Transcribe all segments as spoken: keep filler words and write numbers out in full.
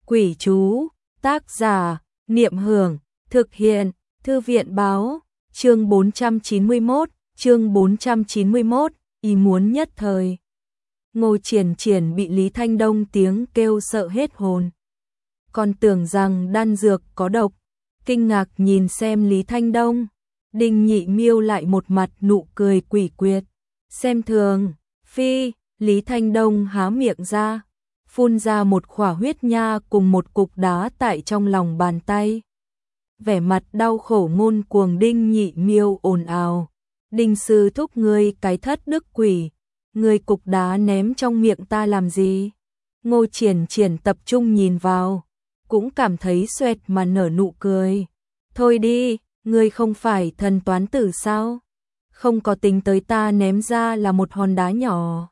Quỷ chú, tác giả, Niệm Hưởng, thực hiện, Thư viện báo, chương bốn trăm chín mươi mốt, chương bốn trăm chín mươi mốt, ý muốn nhất thời. Ngô Triển Triển bị Lý Thanh Đông tiếng kêu sợ hết hồn. Còn tưởng rằng đan dược có độc, kinh ngạc nhìn xem Lý Thanh Đông. Đinh Nhị Miêu lại một mặt nụ cười quỷ quyệt. Xem thường, phi, Lý Thanh Đông há miệng ra, phun ra một khỏa huyết nha cùng một cục đá tại trong lòng bàn tay. Vẻ mặt đau khổ ngôn cuồng Đinh Nhị Miêu ồn ào. Đinh sư thúc ngươi cái thất đức quỷ, ngươi cục đá ném trong miệng ta làm gì? Ngô Triển Triển tập trung nhìn vào, cũng cảm thấy xoẹt mà nở nụ cười. Thôi đi, ngươi không phải thần toán tử sao? Không có tính tới ta ném ra là một hòn đá nhỏ.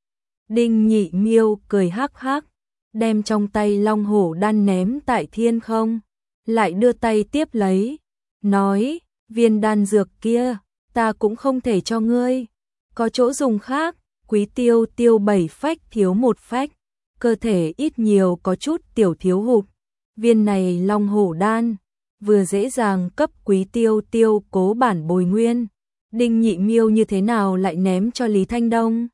Đinh Nhị Miêu cười hắc hắc, đem trong tay long hổ đan ném tại thiên không, lại đưa tay tiếp lấy, nói, viên đan dược kia, ta cũng không thể cho ngươi, có chỗ dùng khác, Quý Tiêu Tiêu bảy phách thiếu một phách, cơ thể ít nhiều có chút tiểu thiếu hụt, viên này long hổ đan, vừa dễ dàng cấp Quý Tiêu Tiêu cố bản bồi nguyên. Đinh Nhị Miêu như thế nào lại ném cho Lý Thanh Đông?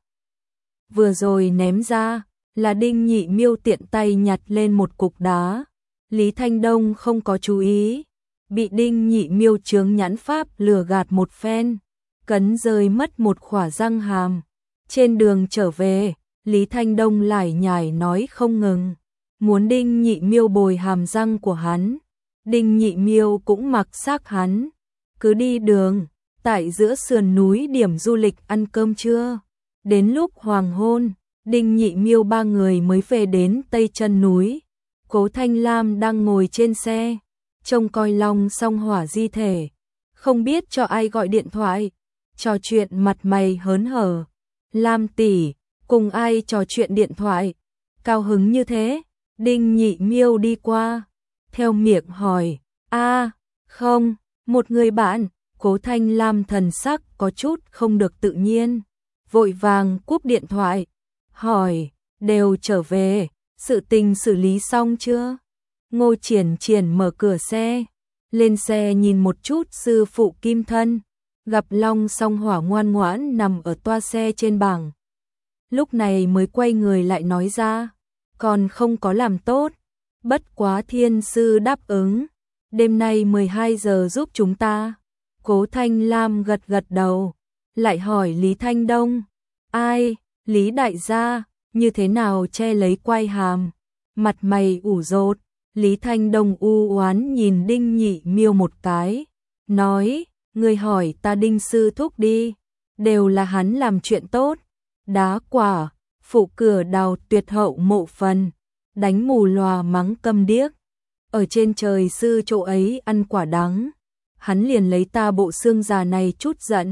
Vừa rồi ném ra, là Đinh Nhị Miêu tiện tay nhặt lên một cục đá. Lý Thanh Đông không có chú ý, bị Đinh Nhị Miêu chướng nhãn pháp lừa gạt một phen, cấn rơi mất một khỏa răng hàm. Trên đường trở về, Lý Thanh Đông lải nhải nói không ngừng, muốn Đinh Nhị Miêu bồi hàm răng của hắn. Đinh Nhị Miêu cũng mặc xác hắn, cứ đi đường, tại giữa sườn núi điểm du lịch ăn cơm trưa. Đến lúc hoàng hôn, Đinh Nhị Miêu ba người mới về đến Tây Chân núi. Cố Thanh Lam đang ngồi trên xe, trông coi Long Song Hỏa di thể, không biết cho ai gọi điện thoại, trò chuyện mặt mày hớn hở. Lam tỷ, cùng ai trò chuyện điện thoại, cao hứng như thế? Đinh Nhị Miêu đi qua, theo miệng hỏi, a, không, một người bạn. Cố Thanh Lam thần sắc có chút không được tự nhiên, vội vàng cúp điện thoại, hỏi, đều trở về, sự tình xử lý xong chưa? Ngô Triển Triển mở cửa xe, lên xe nhìn một chút sư phụ Kim Thân, gặp Long Song Hỏa ngoan ngoãn nằm ở toa xe trên bảng. Lúc này mới quay người lại nói ra, còn không có làm tốt, bất quá thiên sư đáp ứng, đêm nay mười hai giờ giúp chúng ta. Cố Thanh Lam gật gật đầu, lại hỏi Lý Thanh Đông, ai, Lý đại gia, như thế nào che lấy quai hàm, mặt mày ủ rột. Lý Thanh Đông u oán nhìn Đinh Nhị Miêu một cái, nói, người hỏi ta Đinh sư thúc đi, đều là hắn làm chuyện tốt, đá quả, phụ cửa đào tuyệt hậu mộ phần, đánh mù lòa mắng câm điếc, ở trên trời sư chỗ ấy ăn quả đắng. Hắn liền lấy ta bộ xương già này chút giận.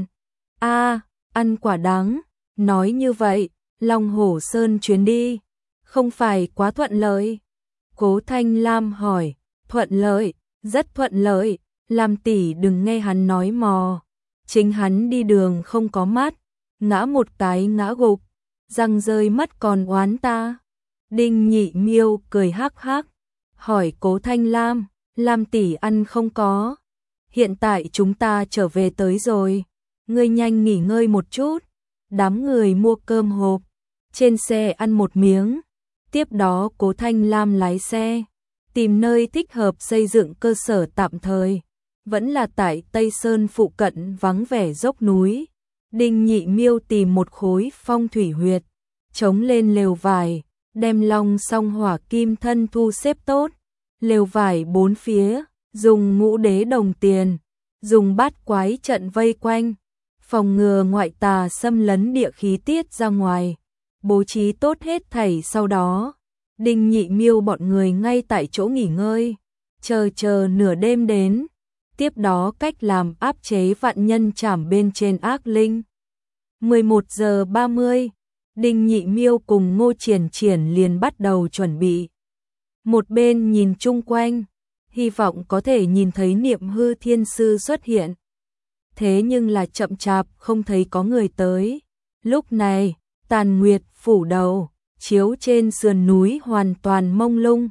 A, ăn quả đắng, nói như vậy, Long Hổ Sơn chuyến đi, không phải quá thuận lợi? Cố Thanh Lam hỏi, thuận lợi, rất thuận lợi, Lam tỷ đừng nghe hắn nói mò. Chính hắn đi đường không có mắt, ngã một cái ngã gục, răng rơi mất còn oán ta. Đinh Nhị Miêu cười hắc hắc, hỏi Cố Thanh Lam, Lam tỷ ăn không có? Hiện tại chúng ta trở về tới rồi, ngươi nhanh nghỉ ngơi một chút. Đám người mua cơm hộp, trên xe ăn một miếng. Tiếp đó Cố Thanh Lam lái xe, tìm nơi thích hợp xây dựng cơ sở tạm thời. Vẫn là tại Tây Sơn phụ cận vắng vẻ dốc núi. Đinh Nhị Miêu tìm một khối phong thủy huyệt, chống lên lều vải, đem Long Song Hỏa Kim Thân thu xếp tốt. Lều vải bốn phía, dùng ngũ đế đồng tiền, dùng bát quái trận vây quanh, phòng ngừa ngoại tà xâm lấn địa khí tiết ra ngoài, bố trí tốt hết thảy. Sau đó, Đinh Nhị Miêu bọn người ngay tại chỗ nghỉ ngơi, chờ chờ nửa đêm đến, tiếp đó cách làm áp chế vạn nhân trảm bên trên ác linh. mười một giờ ba mươi, Đinh Nhị Miêu cùng Ngô Triển Triển liền bắt đầu chuẩn bị. Một bên nhìn chung quanh, hy vọng có thể nhìn thấy Niệm Hư Thiên Sư xuất hiện. Thế nhưng là chậm chạp không thấy có người tới. Lúc này, tàn nguyệt phủ đầu, chiếu trên sườn núi hoàn toàn mông lung.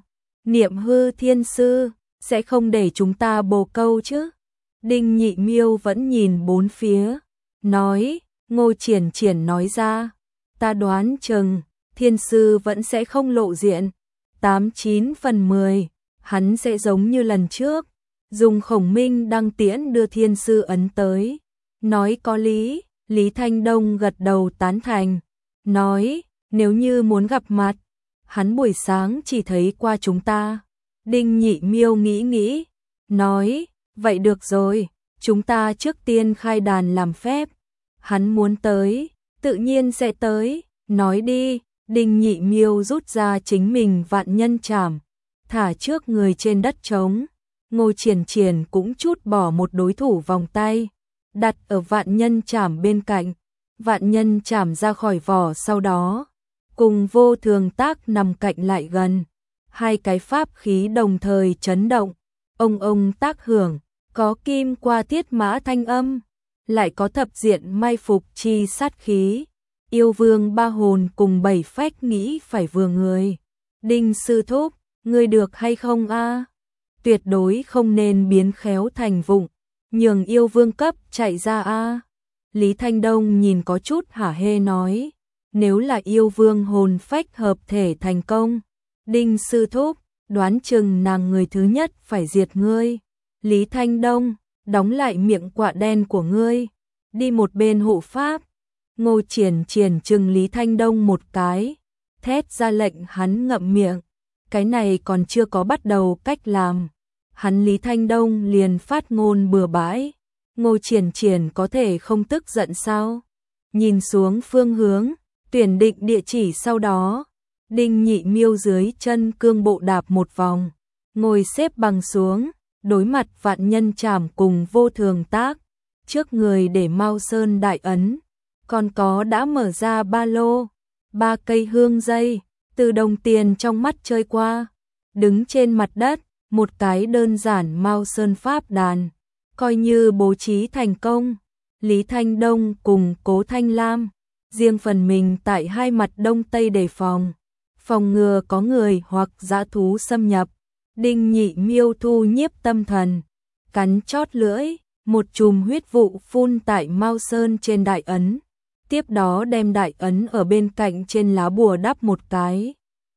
Niệm hư thiên sư, sẽ không để chúng ta bồ câu chứ? Đinh Nhị Miêu vẫn nhìn bốn phía, nói, Ngô Triển Triển nói ra, ta đoán chừng, thiên sư vẫn sẽ không lộ diện, tám chín phần mười, hắn sẽ giống như lần trước, dùng khổng minh đăng tiễn đưa thiên sư ấn tới. Nói có lý, Lý Thanh Đông gật đầu tán thành, nói, nếu như muốn gặp mặt, hắn buổi sáng chỉ thấy qua chúng ta. Đinh Nhị Miêu nghĩ nghĩ, nói, vậy được rồi, chúng ta trước tiên khai đàn làm phép, hắn muốn tới, tự nhiên sẽ tới, nói đi. Đinh Nhị Miêu rút ra chính mình vạn nhân trảm, thả trước người trên đất trống. Ngô Triển Triển cũng chút bỏ một đối thủ vòng tay, đặt ở vạn nhân trảm bên cạnh. Vạn nhân trảm ra khỏi vỏ sau đó, cùng vô thường tác nằm cạnh lại gần. Hai cái pháp khí đồng thời chấn động, ông ông tác hưởng, có kim qua thiết mã thanh âm, lại có thập diện mai phục chi sát khí. Yêu vương ba hồn cùng bảy phách nghĩ phải vừa người. Đinh sư thúc, ngươi được hay không a? Tuyệt đối không nên biến khéo thành vụng, nhường yêu vương cấp chạy ra a. Lý Thanh Đông nhìn có chút hả hê nói, nếu là yêu vương hồn phách hợp thể thành công, Đinh sư thúc, đoán chừng nàng người thứ nhất phải diệt ngươi. Lý Thanh Đông, đóng lại miệng quạ đen của ngươi, đi một bên hộ pháp. Ngô Triển Triển chừng Lý Thanh Đông một cái, thét ra lệnh hắn ngậm miệng. Cái này còn chưa có bắt đầu cách làm, hắn Lý Thanh Đông liền phát ngôn bừa bãi. Ngô Triển Triển có thể không tức giận sao? Nhìn xuống phương hướng, tuyển định địa chỉ sau đó, Đinh Nhị Miêu dưới chân cương bộ đạp một vòng, ngồi xếp bằng xuống, đối mặt vạn nhân trảm cùng vô thường tác, trước người để Mao Sơn đại ấn, còn có đã mở ra ba lô, ba cây hương dây, từ đồng tiền trong mắt chơi qua, đứng trên mặt đất, một cái đơn giản Mao Sơn pháp đàn, coi như bố trí thành công. Lý Thanh Đông cùng Cố Thanh Lam, riêng phần mình tại hai mặt đông tây đề phòng, phòng ngừa có người hoặc dã thú xâm nhập. Đinh Nhị Miêu thu nhiếp tâm thần, cắn chót lưỡi, một chùm huyết vụ phun tại Mao Sơn trên đại ấn, tiếp đó đem đại ấn ở bên cạnh trên lá bùa đắp một cái,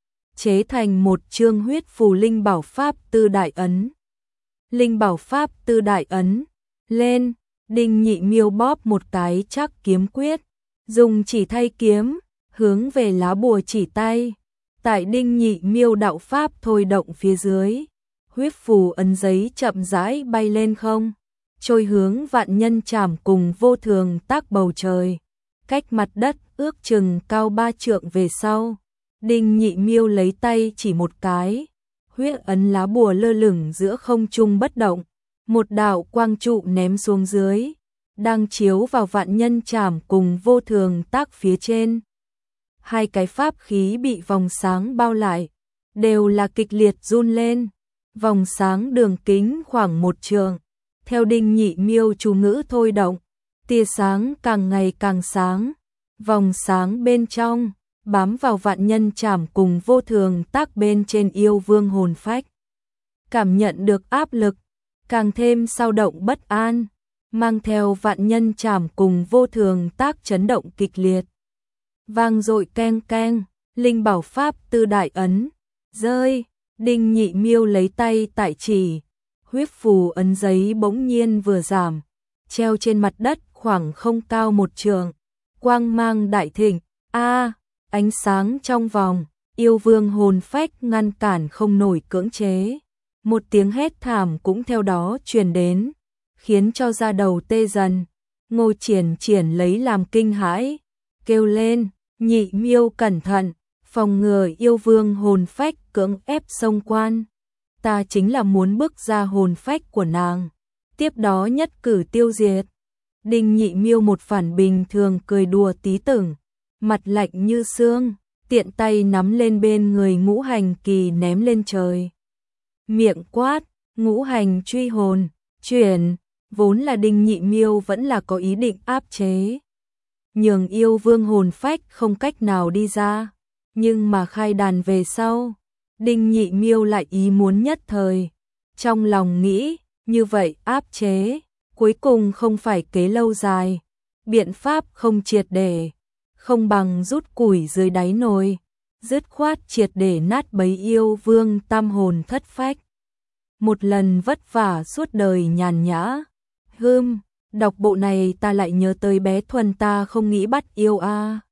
chế thành một chương huyết phù linh bảo pháp tư đại ấn. Linh bảo pháp tư đại ấn lên, Đinh Nhị Miêu bóp một cái chắc kiếm quyết, dùng chỉ thay kiếm, hướng về lá bùa chỉ tay. Tại Đinh Nhị Miêu đạo pháp thôi động phía dưới, huyết phù ấn giấy chậm rãi bay lên không, trôi hướng vạn nhân trảm cùng vô thường tác bầu trời, cách mặt đất ước chừng cao ba trượng về sau. Đinh Nhị Miêu lấy tay chỉ một cái, huyết ấn lá bùa lơ lửng giữa không trung bất động, một đạo quang trụ ném xuống dưới, đang chiếu vào vạn nhân trảm cùng vô thường tác phía trên. Hai cái pháp khí bị vòng sáng bao lại, đều là kịch liệt run lên. Vòng sáng đường kính khoảng một trượng, theo Đinh Nhị Miêu chú ngữ thôi động, tia sáng càng ngày càng sáng. Vòng sáng bên trong bám vào vạn nhân trảm cùng vô thường tác bên trên yêu vương hồn phách. Cảm nhận được áp lực, càng thêm sao động bất an, mang theo vạn nhân trảm cùng vô thường tác chấn động kịch liệt. Vang dội keng keng, linh bảo pháp tư đại ấn rơi. Đinh Nhị Miêu lấy tay tại chỉ, huyết phù ấn giấy bỗng nhiên vừa giảm, treo trên mặt đất khoảng không cao một trượng, quang mang đại thịnh. A, ánh sáng trong vòng, yêu vương hồn phách ngăn cản không nổi cưỡng chế. Một tiếng hét thảm cũng theo đó truyền đến, khiến cho da đầu tê dần. Ngô Triển Triển lấy làm kinh hãi, kêu lên, Nhị Miêu cẩn thận, phòng ngừa yêu vương hồn phách cưỡng ép xông quan. Ta chính là muốn bước ra hồn phách của nàng, tiếp đó nhất cử tiêu diệt. Đinh Nhị Miêu một phản bình thường cười đùa tí tưởng, mặt lạnh như xương, tiện tay nắm lên bên người ngũ hành kỳ ném lên trời. Miệng quát, ngũ hành truy hồn, chuyển, vốn là Đinh Nhị Miêu vẫn là có ý định áp chế, nhường yêu vương hồn phách không cách nào đi ra, nhưng mà khai đàn về sau, Đinh Nhị Miêu lại ý muốn nhất thời. Trong lòng nghĩ, như vậy áp chế, cuối cùng không phải kế lâu dài. Biện pháp không triệt để, không bằng rút củi dưới đáy nồi. Dứt khoát triệt để nát bấy yêu vương tam hồn thất phách. Một lần vất vả suốt đời nhàn nhã. Hưm, đọc bộ này ta lại nhớ tới bé Thuần ta không nghĩ bắt yêu a.